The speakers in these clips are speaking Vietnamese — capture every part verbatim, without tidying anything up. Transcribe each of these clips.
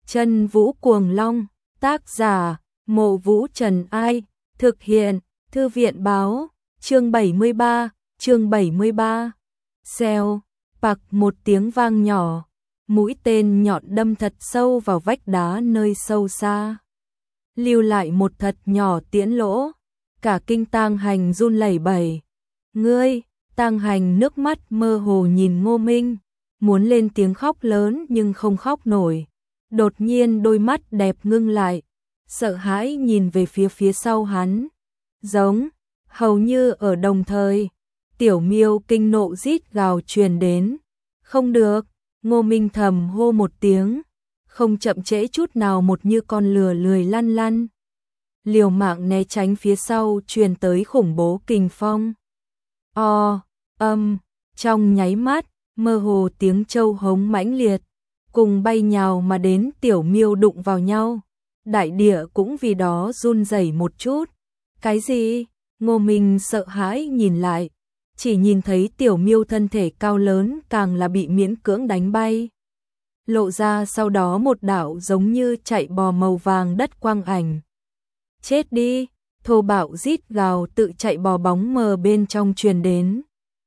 Chân Vũ Cuồng Long, tác giả, Mộ Vũ Trần Ai, thực hiện, Thư viện báo, chương bảy mươi ba, chương bảy mươi ba. Xèo, bạc một tiếng vang nhỏ, mũi tên nhọn đâm thật sâu vào vách đá nơi sâu xa. Lưu lại một thật nhỏ tiễn lỗ, cả kinh Tang Hành run lẩy bẩy. Ngươi, Tang Hành nước mắt mơ hồ nhìn Ngô Minh, muốn lên tiếng khóc lớn nhưng không khóc nổi. Đột nhiên đôi mắt đẹp ngưng lại, sợ hãi nhìn về phía phía sau hắn. Giống, hầu như ở đồng thời, Tiểu Miêu kinh nộ rít gào truyền đến. Không được, Ngô Minh thầm hô một tiếng, không chậm trễ chút nào, một như con lừa lười lăn lăn. Liều mạng né tránh phía sau truyền tới khủng bố kình phong. O, âm, trong nháy mắt, mơ hồ tiếng trâu hống mãnh liệt, cùng bay nhào mà đến. Tiểu Miêu đụng vào nhau, đại địa cũng vì đó run rẩy một chút. Cái gì? Ngô Minh sợ hãi nhìn lại, chỉ nhìn thấy Tiểu Miêu thân thể cao lớn càng là bị miễn cưỡng đánh bay. Lộ ra sau đó một đạo giống như chạy bò màu vàng đất quang ảnh. Chết đi, thô bạo rít gào tự chạy bò bóng mờ bên trong truyền đến.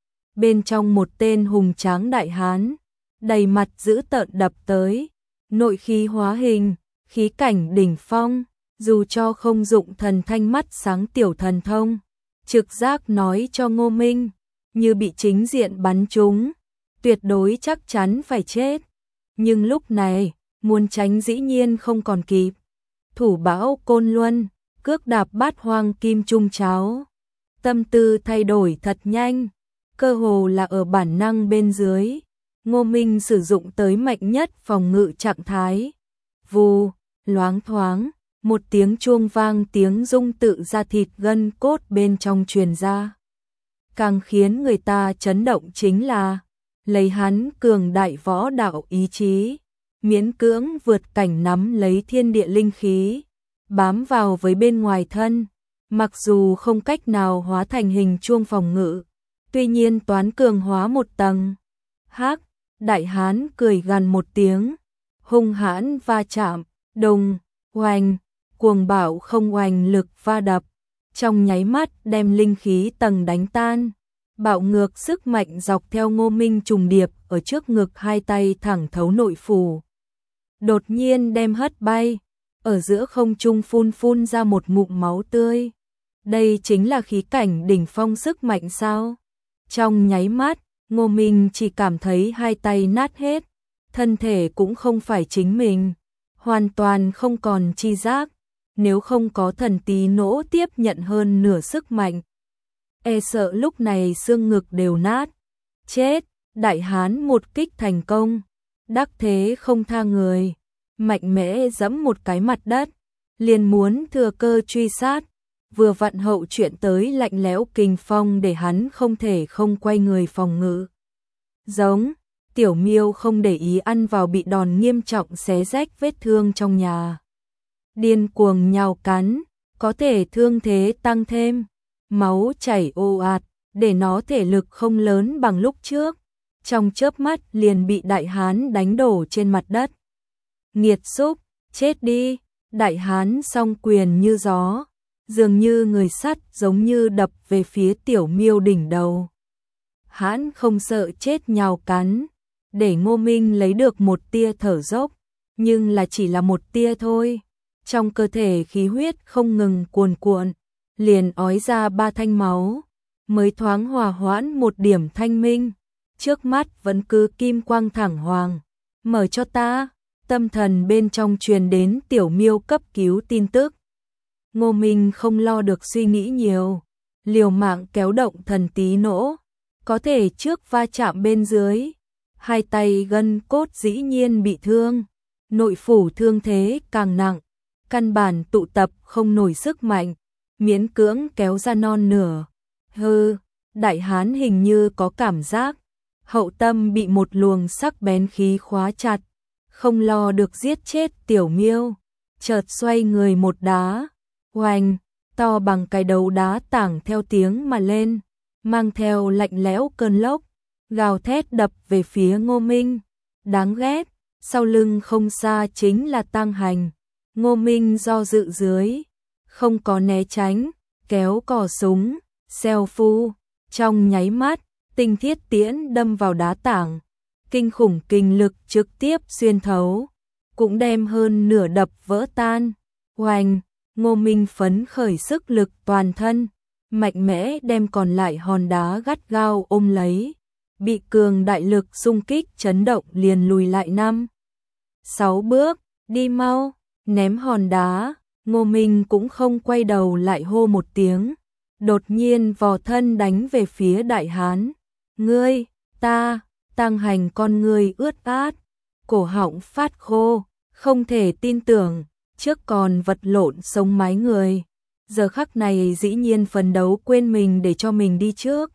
Bên trong một tên hùng tráng đại hán, đầy mặt dữ tợn đập tới, nội khí hóa hình, khí cảnh đỉnh phong, dù cho không dụng thần thanh mắt sáng tiểu thần thông, trực giác nói cho Ngô Minh, như bị chính diện bắn trúng, tuyệt đối chắc chắn phải chết. Nhưng lúc này, muốn tránh dĩ nhiên không còn kịp. Thủ bão Côn Luân, cước đạp bát hoang kim trung cháo. Tâm tư thay đổi thật nhanh, cơ hồ là ở bản năng bên dưới. Ngô Minh sử dụng tới mạnh nhất phòng ngự trạng thái. Vù, loáng thoáng, một tiếng chuông vang, tiếng rung tự ra thịt gân cốt bên trong truyền ra. Càng khiến người ta chấn động chính là, lấy hắn cường đại võ đạo ý chí, miễn cưỡng vượt cảnh nắm lấy thiên địa linh khí, bám vào với bên ngoài thân, mặc dù không cách nào hóa thành hình chuông phòng ngự, tuy nhiên toán cường hóa một tầng. Hắc, đại hán cười gằn một tiếng, hung hãn va chạm, đùng, oanh, cuồng bạo không oanh lực va đập, trong nháy mắt đem linh khí tầng đánh tan. Bạo ngược sức mạnh dọc theo Ngô Minh trùng điệp ở trước ngực, hai tay thẳng thấu nội phủ, đột nhiên đem hất bay, ở giữa không trung phun phun ra một ngụm máu tươi. Đây chính là khí cảnh đỉnh phong sức mạnh sao? Trong nháy mắt, Ngô Minh chỉ cảm thấy hai tay nát hết, thân thể cũng không phải chính mình, hoàn toàn không còn chi giác, nếu không có thần tí nỗ tiếp nhận hơn nửa sức mạnh, e sợ lúc này xương ngực đều nát. Chết, đại hán một kích thành công, đắc thế không tha người, mạnh mẽ giẫm một cái mặt đất, liền muốn thừa cơ truy sát, vừa vặn hậu chuyện tới lạnh lẽo kình phong để hắn không thể không quay người phòng ngự. Giống, Tiểu Miêu không để ý ăn vào bị đòn nghiêm trọng xé rách vết thương trong nhà. Điên cuồng nhào cắn, có thể thương thế tăng thêm, máu chảy ồ ạt, để nó thể lực không lớn bằng lúc trước. Trong chớp mắt liền bị đại hán đánh đổ trên mặt đất. Nghiệt xúc, chết đi, đại hán song quyền như gió, dường như người sắt giống như đập về phía Tiểu Miêu đỉnh đầu. Hán không sợ chết nhào cắn, để Ngô Minh lấy được một tia thở dốc, nhưng là chỉ là một tia thôi. Trong cơ thể khí huyết không ngừng cuồn cuộn, liền ói ra ba thanh máu, mới thoáng hòa hoãn một điểm thanh minh. Trước mắt vẫn cứ kim quang thẳng hoàng. Mở cho ta, tâm thần bên trong truyền đến Tiểu Miêu cấp cứu tin tức. Ngô Minh không lo được suy nghĩ nhiều, liều mạng kéo động thần tí nỗ, có thể trước va chạm bên dưới, hai tay gân cốt dĩ nhiên bị thương, nội phủ thương thế càng nặng, căn bản tụ tập không nổi sức mạnh, miễn cưỡng kéo ra non nửa. Hừ, đại hán hình như có cảm giác, hậu tâm bị một luồng sắc bén khí khóa chặt, không lo được giết chết Tiểu Miêu, chợt xoay người một đá, oanh, to bằng cái đầu đá tảng theo tiếng mà lên, mang theo lạnh lẽo cơn lốc, gào thét đập về phía Ngô Minh. Đáng ghét, sau lưng không xa chính là Tăng Hành. Ngô Minh do dự dưới, không có né tránh, kéo cò súng, xeo phu, trong nháy mắt, tinh thiết tiễn đâm vào đá tảng, kinh khủng kinh lực trực tiếp xuyên thấu, cũng đem hơn nửa đập vỡ tan. Oanh, Ngô Minh phấn khởi sức lực toàn thân, mạnh mẽ đem còn lại hòn đá gắt gao ôm lấy, bị cường đại lực xung kích chấn động liền lùi lại năm, sáu bước, đi mau, ném hòn đá. Ngô Minh cũng không quay đầu lại hô một tiếng, đột nhiên vò thân đánh về phía Đại Hán. Ngươi, ta, Tăng Hành con ngươi ướt át, cổ họng phát khô, không thể tin tưởng, trước còn vật lộn sống mái người, giờ khắc này dĩ nhiên phấn đấu quên mình để cho mình đi trước.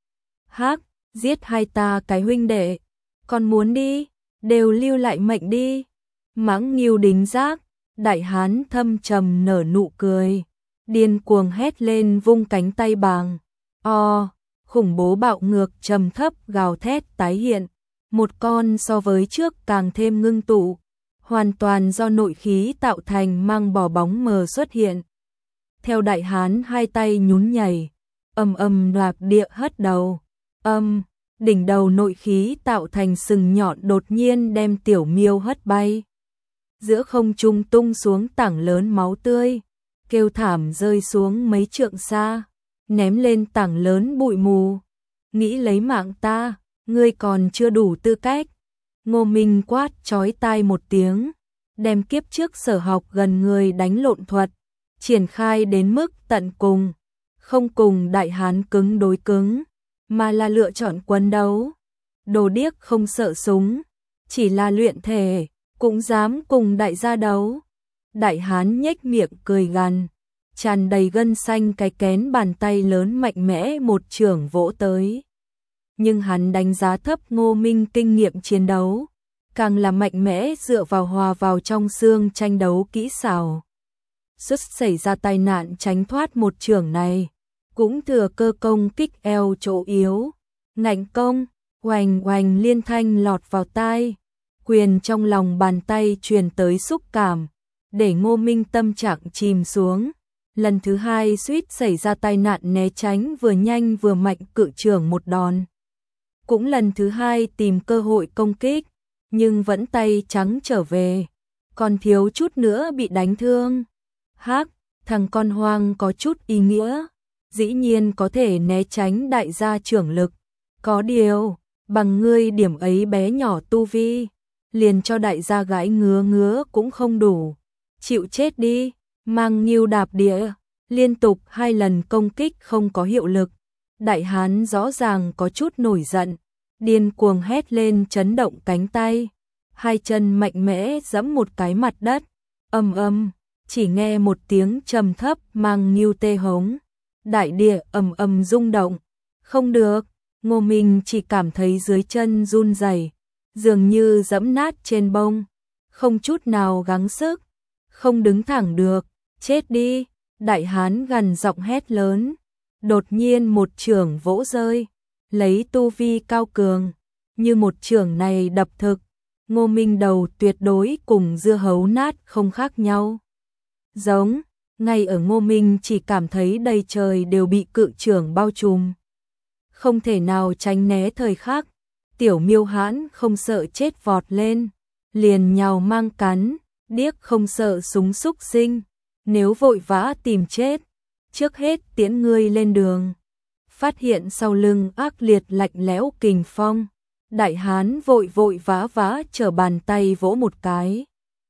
Hắc, giết hai ta cái huynh đệ, còn muốn đi, đều lưu lại mệnh đi. Mãng Nghiêu đính giác, Đại Hán thâm trầm nở nụ cười, điên cuồng hét lên vung cánh tay bàng. O, khủng bố bạo ngược trầm thấp gào thét tái hiện, một con so với trước càng thêm ngưng tụ, hoàn toàn do nội khí tạo thành mang bò bóng mờ xuất hiện. Theo Đại Hán hai tay nhún nhảy, ầm ầm loạt địa hất đầu, âm, đỉnh đầu nội khí tạo thành sừng nhọn đột nhiên đem Tiểu Miêu hất bay. Giữa không trung tung xuống tảng lớn máu tươi, kêu thảm rơi xuống mấy trượng xa, ném lên tảng lớn bụi mù. Nghĩ lấy mạng ta, ngươi còn chưa đủ tư cách. Ngô Minh quát chói tai một tiếng, đem kiếp trước sở học gần người đánh lộn thuật, triển khai đến mức tận cùng, không cùng Đại Hán cứng đối cứng, mà là lựa chọn quân đấu. Đồ điếc không sợ súng, chỉ là luyện thể, cũng dám cùng đại gia đấu. Đại Hán nhếch miệng cười gằn, tràn đầy gân xanh cái kén bàn tay lớn mạnh mẽ một chưởng vỗ tới. Nhưng hắn đánh giá thấp Ngô Minh kinh nghiệm chiến đấu, càng là mạnh mẽ dựa vào hòa vào trong xương tranh đấu kỹ xảo. Xuất xảy ra tai nạn tránh thoát một chưởng này, cũng thừa cơ công kích eo chỗ yếu, ngạnh công, oành oành liên thanh lọt vào tai, quyền trong lòng bàn tay truyền tới xúc cảm, để Ngô Minh tâm trạng chìm xuống. Lần thứ hai suýt xảy ra tai nạn né tránh vừa nhanh vừa mạnh cự trưởng một đòn. Cũng lần thứ hai tìm cơ hội công kích, nhưng vẫn tay trắng trở về, còn thiếu chút nữa bị đánh thương. Hắc, thằng con hoang có chút ý nghĩa, dĩ nhiên có thể né tránh đại gia trưởng lực. Có điều, bằng ngươi điểm ấy bé nhỏ tu vi, liền cho đại gia gãi ngứa ngứa cũng không đủ. Chịu chết đi, Mang Nghiêu đạp địa, liên tục hai lần công kích không có hiệu lực. Đại Hán rõ ràng có chút nổi giận, điên cuồng hét lên chấn động cánh tay, hai chân mạnh mẽ giẫm một cái mặt đất, ầm ầm, chỉ nghe một tiếng trầm thấp Mang Nghiêu tê hống, đại địa ầm ầm rung động. Không được, Ngô Minh chỉ cảm thấy dưới chân run rẩy, dường như giẫm nát trên bông, không chút nào gắng sức, không đứng thẳng được, chết đi. Đại Hán gằn giọng hét lớn, đột nhiên một chưởng vỗ rơi, lấy tu vi cao cường, như một chưởng này đập thực, Ngô Minh đầu tuyệt đối cùng dưa hấu nát không khác nhau. Giống, ngay ở Ngô Minh chỉ cảm thấy đầy trời đều bị cự chưởng bao trùm, không thể nào tránh né thời khắc, Tiểu Miêu Hãn không sợ chết vọt lên, liền nhào mang cắn, điếc không sợ súng xúc sinh. Nếu vội vã tìm chết, trước hết tiễn ngươi lên đường. Phát hiện sau lưng ác liệt lạnh lẽo kình phong, Đại Hán vội vội vã vã trở bàn tay vỗ một cái.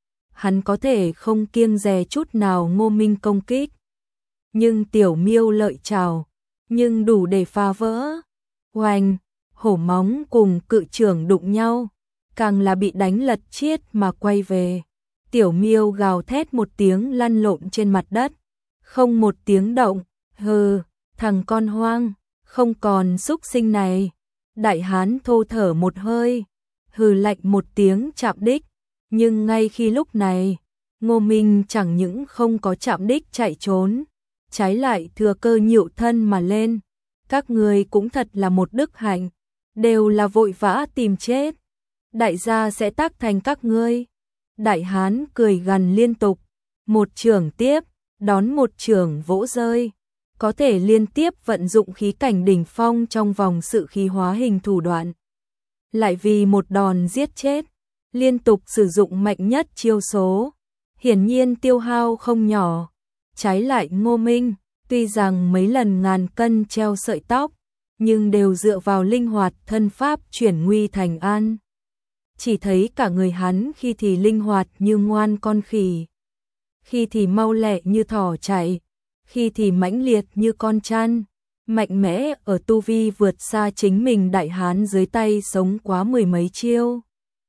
Hắn có thể không kiêng dè chút nào Ngô Minh công kích, nhưng Tiểu Miêu lợi chảo, nhưng đủ để phá vỡ. Oanh, hổ móng cùng cự trưởng đụng nhau, càng là bị đánh lật chiết mà quay về. Tiểu Miêu gào thét một tiếng lăn lộn trên mặt đất, không một tiếng động. Hừ, thằng con hoang, không còn xúc sinh này. Đại Hán thô thở một hơi, hừ lạnh một tiếng chạm đích. Nhưng ngay khi lúc này, Ngô Minh chẳng những không có chạm đích chạy trốn, trái lại thừa cơ nhịu thân mà lên. Các người cũng thật là một đức hạnh, đều là vội vã tìm chết. đại gia sẽ tác thành các ngươi. Đại hán cười gằn liên tục, một chưởng tiếp, đón một chưởng vỗ rơi, có thể liên tiếp vận dụng khí cảnh đỉnh phong trong vòng sự khí hóa hình thủ đoạn. Lại vì một đòn giết chết, liên tục sử dụng mạnh nhất chiêu số, hiển nhiên tiêu hao không nhỏ. Trái lại Ngô Minh, tuy rằng mấy lần ngàn cân treo sợi tóc, nhưng đều dựa vào linh hoạt thân pháp chuyển nguy thành an. Chỉ thấy cả người hắn khi thì linh hoạt như ngoan con khỉ, khi thì mau lẹ như thỏ chạy, khi thì mãnh liệt như con trăn, mạnh mẽ ở tu vi vượt xa chính mình đại hán dưới tay sống quá mười mấy chiêu.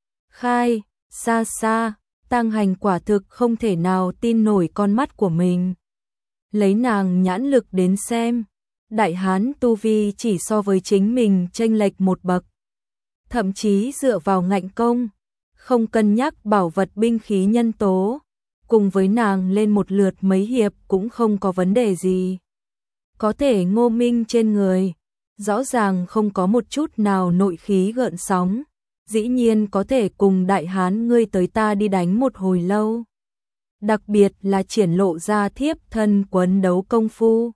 Khai, xa xa, Tăng Hành quả thực không thể nào tin nổi con mắt của mình. Lấy nàng nhãn lực đến xem, đại hán tu vi chỉ so với chính mình chênh lệch một bậc. Thậm chí dựa vào ngạnh công, không cân nhắc bảo vật binh khí nhân tố, cùng với nàng lên một lượt mấy hiệp cũng không có vấn đề gì. Có thể Ngô Minh trên người, rõ ràng không có một chút nào nội khí gợn sóng, dĩ nhiên có thể cùng đại hán ngươi tới ta đi đánh một hồi lâu. Đặc biệt là triển lộ ra thiếp thân quấn đấu công phu.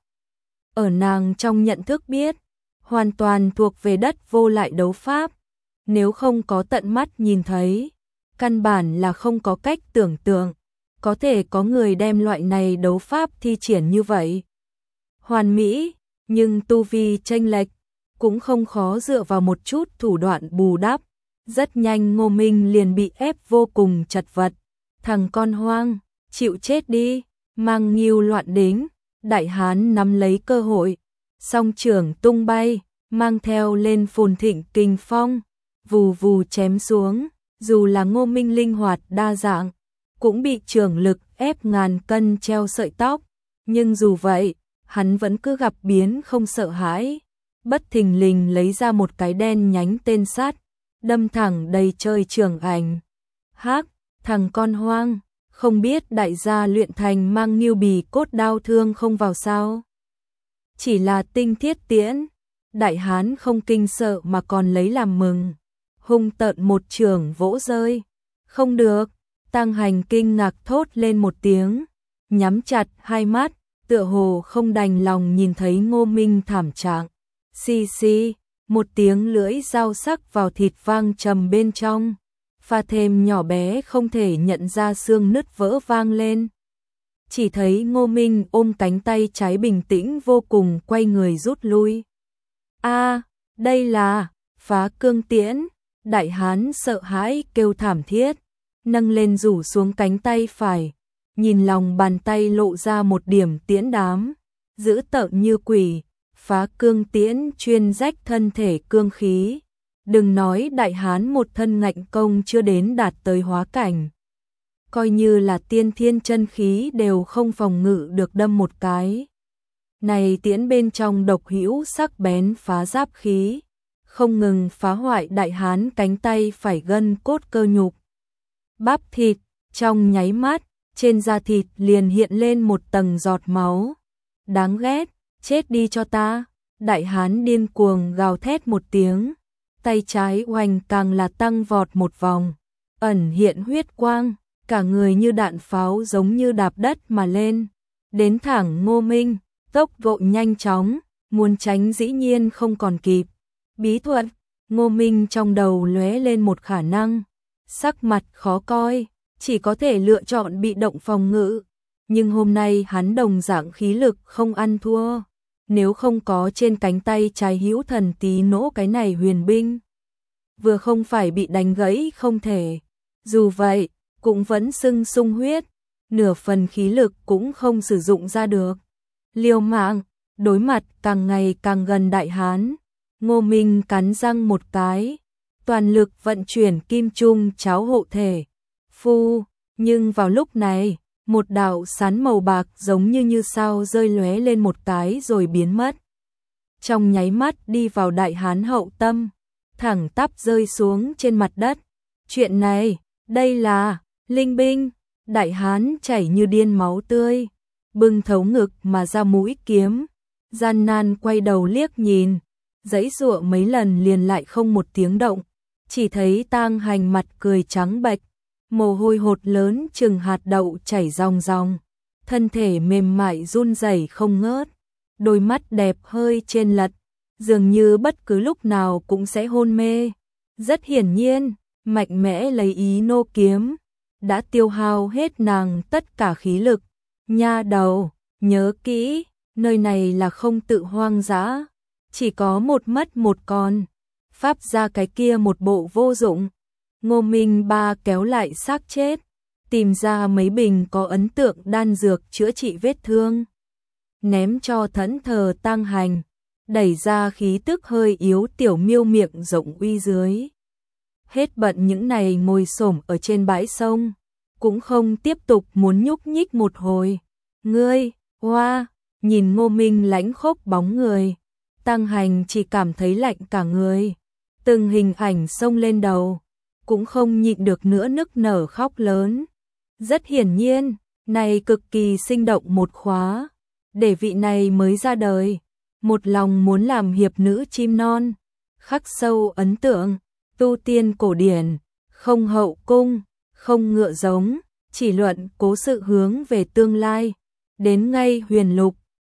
Ở nàng trong nhận thức biết, hoàn toàn thuộc về đất vô lại đấu pháp, nếu không có tận mắt nhìn thấy, căn bản là không có cách tưởng tượng, có thể có người đem loại này đấu pháp thi triển như vậy. Hoàn mỹ, nhưng tu vi chênh lệch, cũng không khó dựa vào một chút thủ đoạn bù đắp. Rất nhanh Ngô Minh liền bị ép vô cùng chật vật. Thằng con hoang, chịu chết đi, mang nghiêu loạn đính. Đại hán nắm lấy cơ hội, song chưởng tung bay, mang theo lên phồn thịnh kinh phong, vù vù chém xuống. Dù là Ngô Minh linh hoạt đa dạng, cũng bị chưởng lực ép ngàn cân treo sợi tóc. Nhưng dù vậy, hắn vẫn cứ gặp biến không sợ hãi. Bất thình lình lấy ra một cái đen nhánh tên sắt, đâm thẳng đầy trời trường ảnh. Hắc, thằng con hoang, không biết đại gia luyện thành mang nghiêu bì cốt đao thương không vào sao? Chỉ là tinh thiết tiễn, đại hán không kinh sợ mà còn lấy làm mừng. Hung tợn một trường vỗ rơi. Không được, Tăng Hành kinh ngạc thốt lên một tiếng, nhắm chặt hai mắt, tựa hồ không đành lòng nhìn thấy Ngô Minh thảm trạng. Xì xì, một tiếng lưỡi dao sắc vào thịt vang trầm bên trong, pha thêm nhỏ bé không thể nhận ra xương nứt vỡ vang lên. Chỉ thấy Ngô Minh ôm cánh tay trái bình tĩnh vô cùng quay người rút lui. A, đây là Phá Cương Tiễn. Đại hán sợ hãi kêu thảm thiết, nâng lên rủ xuống cánh tay phải, nhìn lòng bàn tay lộ ra một điểm tiễn đám, dữ tợn như quỷ. Phá Cương Tiễn chuyên rách thân thể cương khí. Đừng nói đại hán một thân ngạnh công chưa đến đạt tới hóa cảnh, coi như là tiên thiên chân khí đều không phòng ngự được đâm một cái. Này tiễn bên trong độc hữu sắc bén phá giáp khí, không ngừng phá hoại đại hán cánh tay phải gân cốt cơ nhục. Bắp thịt, trong nháy mắt, trên da thịt liền hiện lên một tầng giọt máu. Đáng ghét, chết đi cho ta. Đại hán điên cuồng gào thét một tiếng, tay trái oanh càng là tăng vọt một vòng, ẩn hiện huyết quang, cả người như đạn pháo giống như đạp đất mà lên, đến thẳng Ngô Minh, tốc độ nhanh chóng, muốn tránh dĩ nhiên không còn kịp. Bí thuật, Ngô Minh trong đầu lóe lên một khả năng, sắc mặt khó coi, chỉ có thể lựa chọn bị động phòng ngự, nhưng hôm nay hắn đồng dạng khí lực không ăn thua. Nếu không có trên cánh tay trái hữu thần tí nỗ cái này huyền binh, vừa không phải bị đánh gãy không thể, dù vậy cũng vẫn sưng sung huyết, nửa phần khí lực cũng không sử dụng ra được. Liều mạng, đối mặt càng ngày càng gần đại hán, Ngô Minh cắn răng một cái, toàn lực vận chuyển kim trung cháo hộ thể. Phu, nhưng vào lúc này, một đạo sán màu bạc giống như như sao rơi lóe lên một cái rồi biến mất. Trong nháy mắt đi vào đại hán hậu tâm, thẳng tắp rơi xuống trên mặt đất. Chuyện này, đây là linh binh. Đại hán chảy như điên máu tươi, bưng thấu ngực mà ra mũi kiếm, gian nan quay đầu liếc nhìn, giãy giụa mấy lần liền lại không một tiếng động. chỉ thấy Tang Hành mặt cười trắng bệch, mồ hôi hột lớn chừng hạt đậu chảy ròng ròng, thân thể mềm mại run rẩy không ngớt, đôi mắt đẹp hơi trên lật, dường như bất cứ lúc nào cũng sẽ hôn mê. Rất hiển nhiên, mạnh mẽ lấy ý nô kiếm, đã tiêu hao hết nàng tất cả khí lực. Nha đầu, nhớ kỹ, nơi này là không tự hoang dã, chỉ có một mất một còn. Pháp ra cái kia một bộ vô dụng. Ngô Minh Ba kéo lại xác chết, tìm ra mấy bình có ấn tượng đan dược chữa trị vết thương, ném cho thẫn thờ Tang Hành, đẩy ra khí tức hơi yếu tiểu miêu miệng rộng uy dưới. Hết bận những này ngồi xổm ở trên bãi sông, cũng không tiếp tục muốn nhúc nhích một hồi. Ngươi, hoa, nhìn Ngô Minh lãnh khốc bóng người, Tang Hành chỉ cảm thấy lạnh cả người, từng hình ảnh xông lên đầu, cũng không nhịn được nữa nức nở khóc lớn. Rất hiển nhiên, này cực kỳ sinh động một khóa, để vị này mới ra đời, một lòng muốn làm hiệp nữ chim non, khắc sâu ấn tượng, tu tiên cổ điển, không hậu cung, không ngựa giống, chỉ luận cố sự hướng về tương lai, đến ngay huyền lục,